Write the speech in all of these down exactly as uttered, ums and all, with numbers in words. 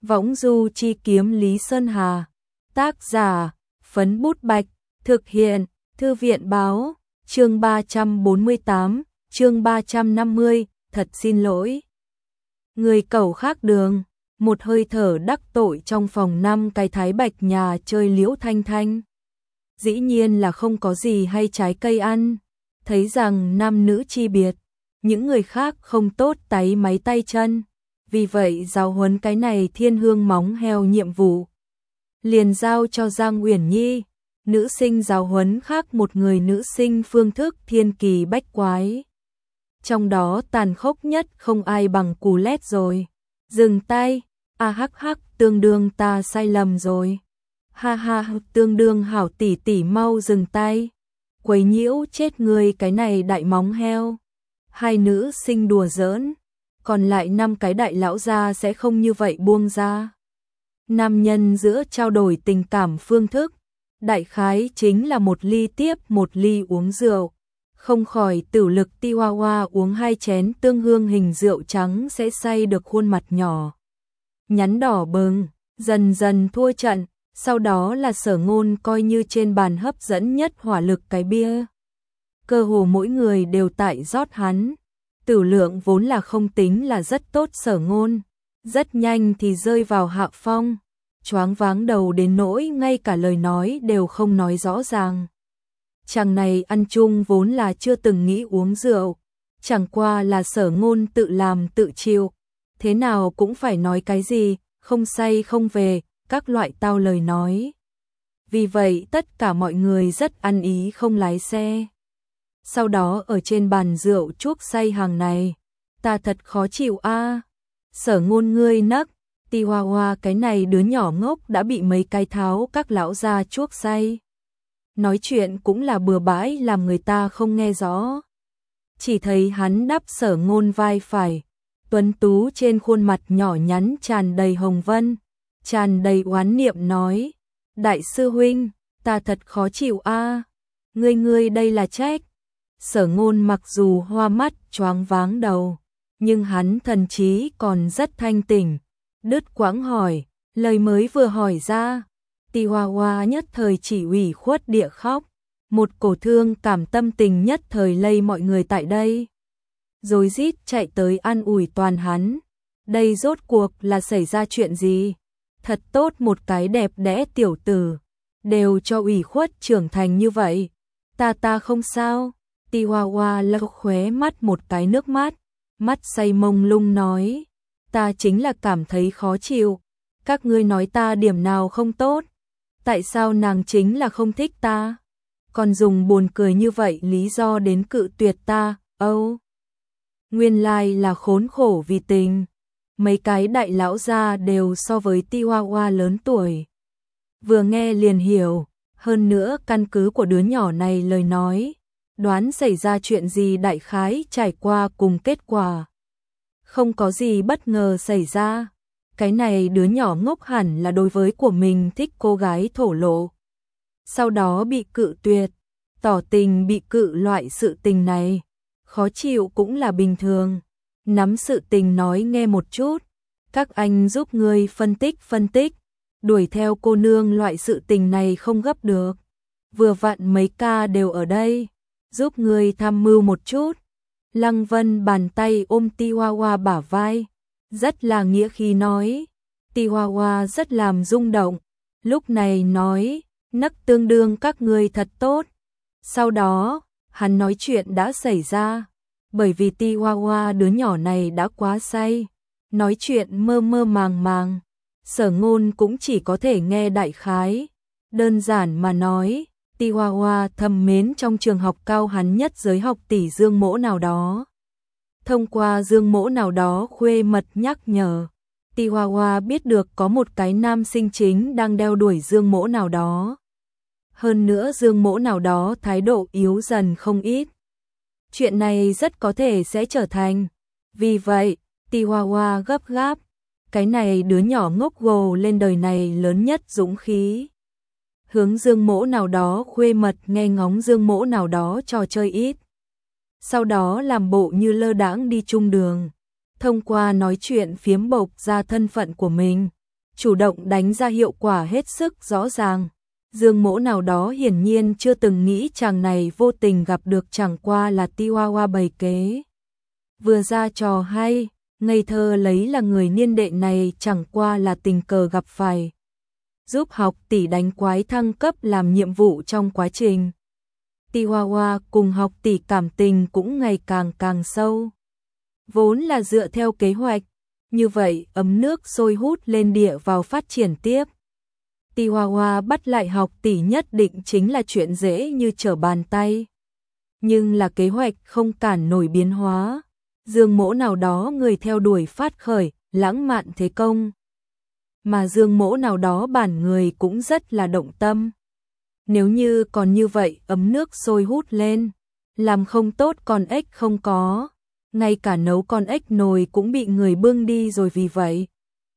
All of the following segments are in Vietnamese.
Võng du chi kiếm Lý Sơn Hà. Tác giả, Phấn Bút Bạch. Thực hiện, Thư viện Báo. Chương ba trăm bốn mươi tám, chương ba trăm năm mươi, thật xin lỗi. Người cẩu khác đường, một hơi thở đắc tội trong phòng năm cái Thái Bạch nhà chơi Liễu Thanh Thanh. Dĩ nhiên là không có gì hay trái cây ăn, thấy rằng nam nữ chi biệt, những người khác không tốt táy máy tay chân, vì vậy giáo huấn cái này thiên hương móng heo nhiệm vụ. Liền giao cho Giang Uyển Nhi, nữ sinh giáo huấn khác một người nữ sinh phương thức thiên kỳ bách quái. Trong đó tàn khốc nhất không ai bằng Cú Lét rồi. Dừng tay, a hắc hắc, tương đương ta sai lầm rồi. Ha ha, tương đương hảo tỷ tỷ mau dừng tay. Quấy nhiễu chết người cái này đại móng heo. Hai nữ sinh đùa giỡn, còn lại năm cái đại lão gia sẽ không như vậy buông ra. Nam nhân giữa trao đổi tình cảm phương thức, đại khái chính là một ly tiếp một ly uống rượu. Không khỏi tử lực ti hoa hoa uống hai chén tương hương hình rượu trắng sẽ say được khuôn mặt nhỏ nhắn đỏ bừng, dần dần thua trận, sau đó là Sở Ngôn coi như trên bàn hấp dẫn nhất hỏa lực cái bia. Cơ hồ mỗi người đều tại rót hắn, tử lượng vốn là không tính là rất tốt Sở Ngôn, rất nhanh thì rơi vào hạ phong, choáng váng đầu đến nỗi ngay cả lời nói đều không nói rõ ràng. Chàng này ăn chung vốn là chưa từng nghĩ uống rượu, chẳng qua là Sở Ngôn tự làm tự chịu, thế nào cũng phải nói cái gì, không say không về, các loại tao lời nói. Vì vậy tất cả mọi người rất ăn ý không lái xe. Sau đó ở trên bàn rượu chuốc say hàng này, ta thật khó chịu a. Sở Ngôn ngươi nấc, ti hoa hoa cái này đứa nhỏ ngốc đã bị mấy cái tháo các lão gia chuốc say. Nói chuyện cũng là bừa bãi làm người ta không nghe rõ. Chỉ thấy hắn đắp Sở Ngôn vai phải, tuấn tú trên khuôn mặt nhỏ nhắn tràn đầy hồng vân, tràn đầy oán niệm nói, đại sư huynh, ta thật khó chịu a. Ngươi ngươi đây là trách. Sở Ngôn mặc dù hoa mắt choáng váng đầu, nhưng hắn thần trí còn rất thanh tỉnh, đứt quãng hỏi, lời mới vừa hỏi ra. Ti hoa hoa nhất thời chỉ ủy khuất địa khóc, một cổ thương cảm tâm tình nhất thời lây mọi người tại đây. Rồi rít chạy tới an ủi toàn hắn, đây rốt cuộc là xảy ra chuyện gì? Thật tốt một cái đẹp đẽ tiểu tử, đều cho ủy khuất trưởng thành như vậy. Ta ta không sao. Ti hoa hoa lau khóe mắt một cái nước mắt, mắt say mông lung nói, ta chính là cảm thấy khó chịu, các ngươi nói ta điểm nào không tốt? Tại sao nàng chính là không thích ta? Còn dùng buồn cười như vậy lý do đến cự tuyệt ta, âu. Oh. Nguyên lai là khốn khổ vì tình. Mấy cái đại lão gia đều so với Ti hoa hoa lớn tuổi. Vừa nghe liền hiểu, hơn nữa căn cứ của đứa nhỏ này lời nói, đoán xảy ra chuyện gì đại khái trải qua cùng kết quả. Không có gì bất ngờ xảy ra. Cái này đứa nhỏ ngốc hẳn là đối với của mình thích cô gái thổ lộ. Sau đó bị cự tuyệt, tỏ tình bị cự loại sự tình này. Khó chịu cũng là bình thường. Nắm sự tình nói nghe một chút. Các anh giúp người phân tích phân tích. Đuổi theo cô nương loại sự tình này không gấp được. Vừa vặn mấy ca đều ở đây. Giúp người tham mưu một chút. Lăng Vân bàn tay ôm Ti hoa hoa bả vai, rất là nghĩa khí nói. Ti hoa hoa rất làm rung động, lúc này nói, nấc tương đương các ngươi thật tốt. Sau đó, hắn nói chuyện đã xảy ra, bởi vì Ti hoa hoa đứa nhỏ này đã quá say, nói chuyện mơ mơ màng màng, Sở Ngôn cũng chỉ có thể nghe đại khái. Đơn giản mà nói, Ti hoa hoa thầm mến trong trường học cao hắn nhất giới học tỷ Dương Mỗ nào đó. Thông qua Dương Mỗ nào đó khuê mật nhắc nhở, Ti hoa hoa biết được có một cái nam sinh chính đang đeo đuổi Dương Mỗ nào đó. Hơn nữa Dương Mỗ nào đó thái độ yếu dần không ít. Chuyện này rất có thể sẽ trở thành. Vì vậy, Ti hoa hoa gấp gáp. Cái này đứa nhỏ ngốc gồ lên đời này lớn nhất dũng khí. Hướng Dương Mỗ nào đó khuê mật nghe ngóng Dương Mỗ nào đó trò chơi ít. Sau đó làm bộ như lơ đãng đi chung đường. Thông qua nói chuyện phiếm bộc ra thân phận của mình. chủ động đánh ra hiệu quả hết sức rõ ràng. Dương Mỗ nào đó hiển nhiên chưa từng nghĩ chàng này vô tình gặp được, chẳng qua là Tiwawa bày kế. Vừa ra trò hay, ngây thơ lấy là người niên đệ này chẳng qua là tình cờ gặp phải. Giúp học tỷ đánh quái thăng cấp làm nhiệm vụ trong quá trình. Tiwawa cùng học tỷ cảm tình cũng ngày càng càng sâu. Vốn là dựa theo kế hoạch, như vậy ấm nước sôi hút lên địa vào phát triển tiếp. Tiwawa bắt lại học tỷ nhất định chính là chuyện dễ như trở bàn tay. Nhưng là kế hoạch không cản nổi biến hóa. Dương Mỗ nào đó người theo đuổi phát khởi, lãng mạn thế công. Mà Dương Mỗ nào đó bản người cũng rất là động tâm. Nếu như còn như vậy ấm nước sôi hút lên, làm không tốt con ếch không có. Ngay cả nấu con ếch nồi cũng bị người bưng đi rồi, vì vậy.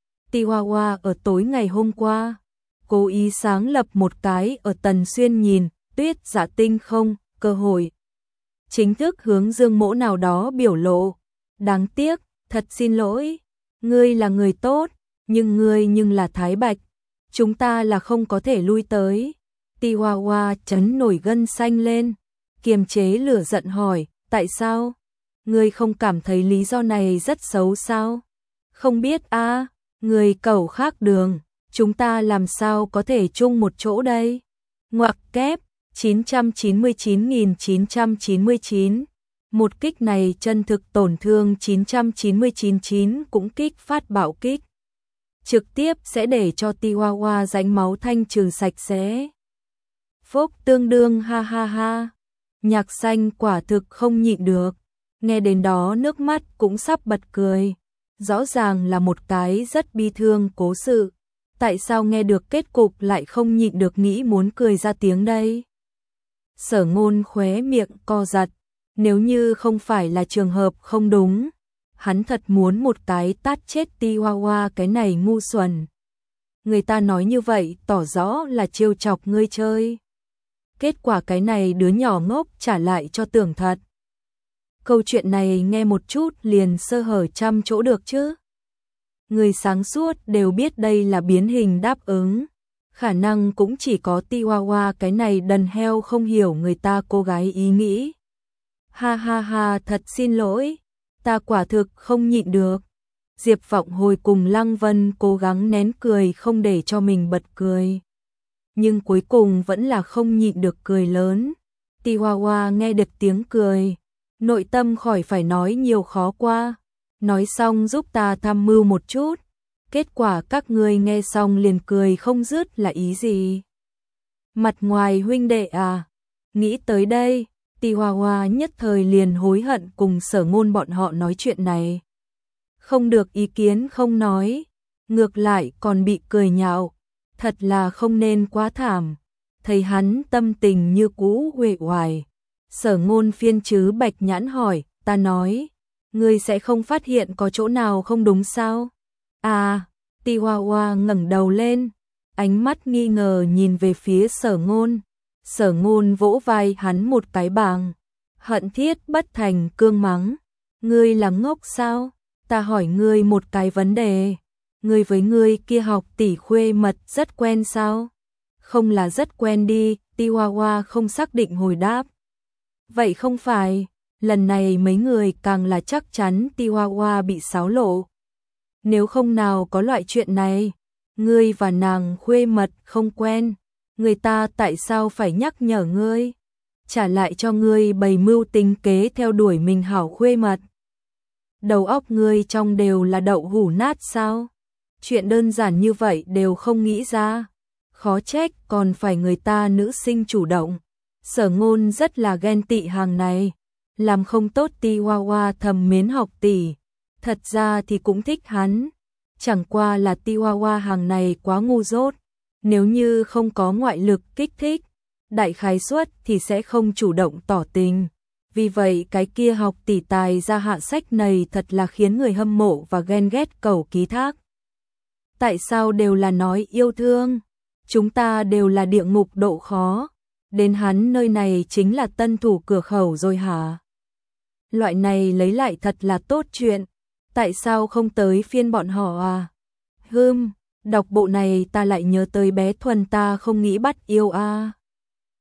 Tiwawa ở tối ngày hôm qua, cố ý sáng lập một cái ở Tần Xuyên nhìn, Tuyết Dạ Tinh không, cơ hội. Chính thức hướng Dương Mỗ nào đó biểu lộ. Đáng tiếc, thật xin lỗi, ngươi là người tốt, nhưng ngươi nhưng là Thái Bạch. Chúng ta là không có thể lui tới. Tiwawa chấn nổi gân xanh lên, kiềm chế lửa giận hỏi, tại sao? Ngươi không cảm thấy lý do này rất xấu sao? Không biết a, à, người cẩu khác đường, chúng ta làm sao có thể chung một chỗ đây? Ngoặc kép, chín trăm chín mươi chín nghìn chín trăm chín mươi chín. Một kích này chân thực tổn thương chín trăm chín mươi chín chín cũng kích phát bạo kích. Trực tiếp sẽ để cho Tiwawa rãnh máu thanh trừ sạch sẽ. Phúc tương đương ha ha ha. Nhạc xanh quả thực không nhịn được. Nghe đến đó nước mắt cũng sắp bật cười. Rõ ràng là một cái rất bi thương cố sự. Tại sao nghe được kết cục lại không nhịn được nghĩ muốn cười ra tiếng đây? Sở Ngôn khóe miệng co giật. Nếu như không phải là trường hợp không đúng, hắn thật muốn một cái tát chết Tiwawa cái này ngu xuẩn. Người ta nói như vậy tỏ rõ là trêu chọc ngươi chơi. Kết quả cái này đứa nhỏ ngốc trả lại cho tưởng thật. Câu chuyện này nghe một chút liền sơ hở trăm chỗ được chứ. Người sáng suốt đều biết đây là biến hình đáp ứng. Khả năng cũng chỉ có Tiwawa cái này đần heo không hiểu người ta cô gái ý nghĩ. Ha ha ha, thật xin lỗi, ta quả thực không nhịn được. Diệp Vọng Hồi cùng Lăng Vân cố gắng nén cười không để cho mình bật cười. Nhưng cuối cùng vẫn là không nhịn được cười lớn. Tiwawa nghe được tiếng cười, nội tâm khỏi phải nói nhiều khó qua. Nói xong giúp ta tham mưu một chút. Kết quả các ngươi nghe xong liền cười không dứt là ý gì? Mặt ngoài huynh đệ à? Nghĩ tới đây, Tiwawa nhất thời liền hối hận cùng Sở Ngôn bọn họ nói chuyện này. Không được ý kiến không nói, ngược lại còn bị cười nhạo, thật là không nên quá thảm. Thấy hắn tâm tình như cũ uể oải, Sở Ngôn phiên chứ bạch nhãn hỏi, ta nói, ngươi sẽ không phát hiện có chỗ nào không đúng sao? À, Tiwawa ngẩng đầu lên, ánh mắt nghi ngờ nhìn về phía Sở Ngôn. Sở Ngôn vỗ vai hắn một cái bàng, hận thiết bất thành cương mắng, ngươi là ngốc sao? Ta hỏi ngươi một cái vấn đề, ngươi với ngươi kia học tỷ khuê mật rất quen sao? Không là rất quen đi, Tiwawa không xác định hồi đáp. Vậy không phải, lần này mấy người càng là chắc chắn Tiwawa bị xáo lộ. Nếu không nào có loại chuyện này, ngươi và nàng khuê mật không quen, người ta tại sao phải nhắc nhở ngươi? Trả lại cho ngươi bày mưu tính kế theo đuổi mình hảo khuê mật. Đầu óc ngươi trong đều là đậu hũ nát sao? Chuyện đơn giản như vậy đều không nghĩ ra. Khó trách còn phải người ta nữ sinh chủ động. Sở Ngôn rất là ghen tị hàng này. Làm không tốt Tiwawa thầm mến học tỷ. Thật ra thì cũng thích hắn. Chẳng qua là Tiwawa hàng này quá ngu dốt. Nếu như không có ngoại lực kích thích, đại khái suất thì sẽ không chủ động tỏ tình. Vì vậy cái kia học tỷ tài ra hạ sách này thật là khiến người hâm mộ và ghen ghét cầu ký thác. Tại sao đều là nói yêu thương? Chúng ta đều là địa ngục độ khó. Đến hắn nơi này chính là tân thủ cửa khẩu rồi hả? Loại này lấy lại thật là tốt chuyện. Tại sao không tới phiên bọn họ à? Hừm, Đọc bộ này ta lại nhớ tới bé Thuần, ta không nghĩ bắt yêu a.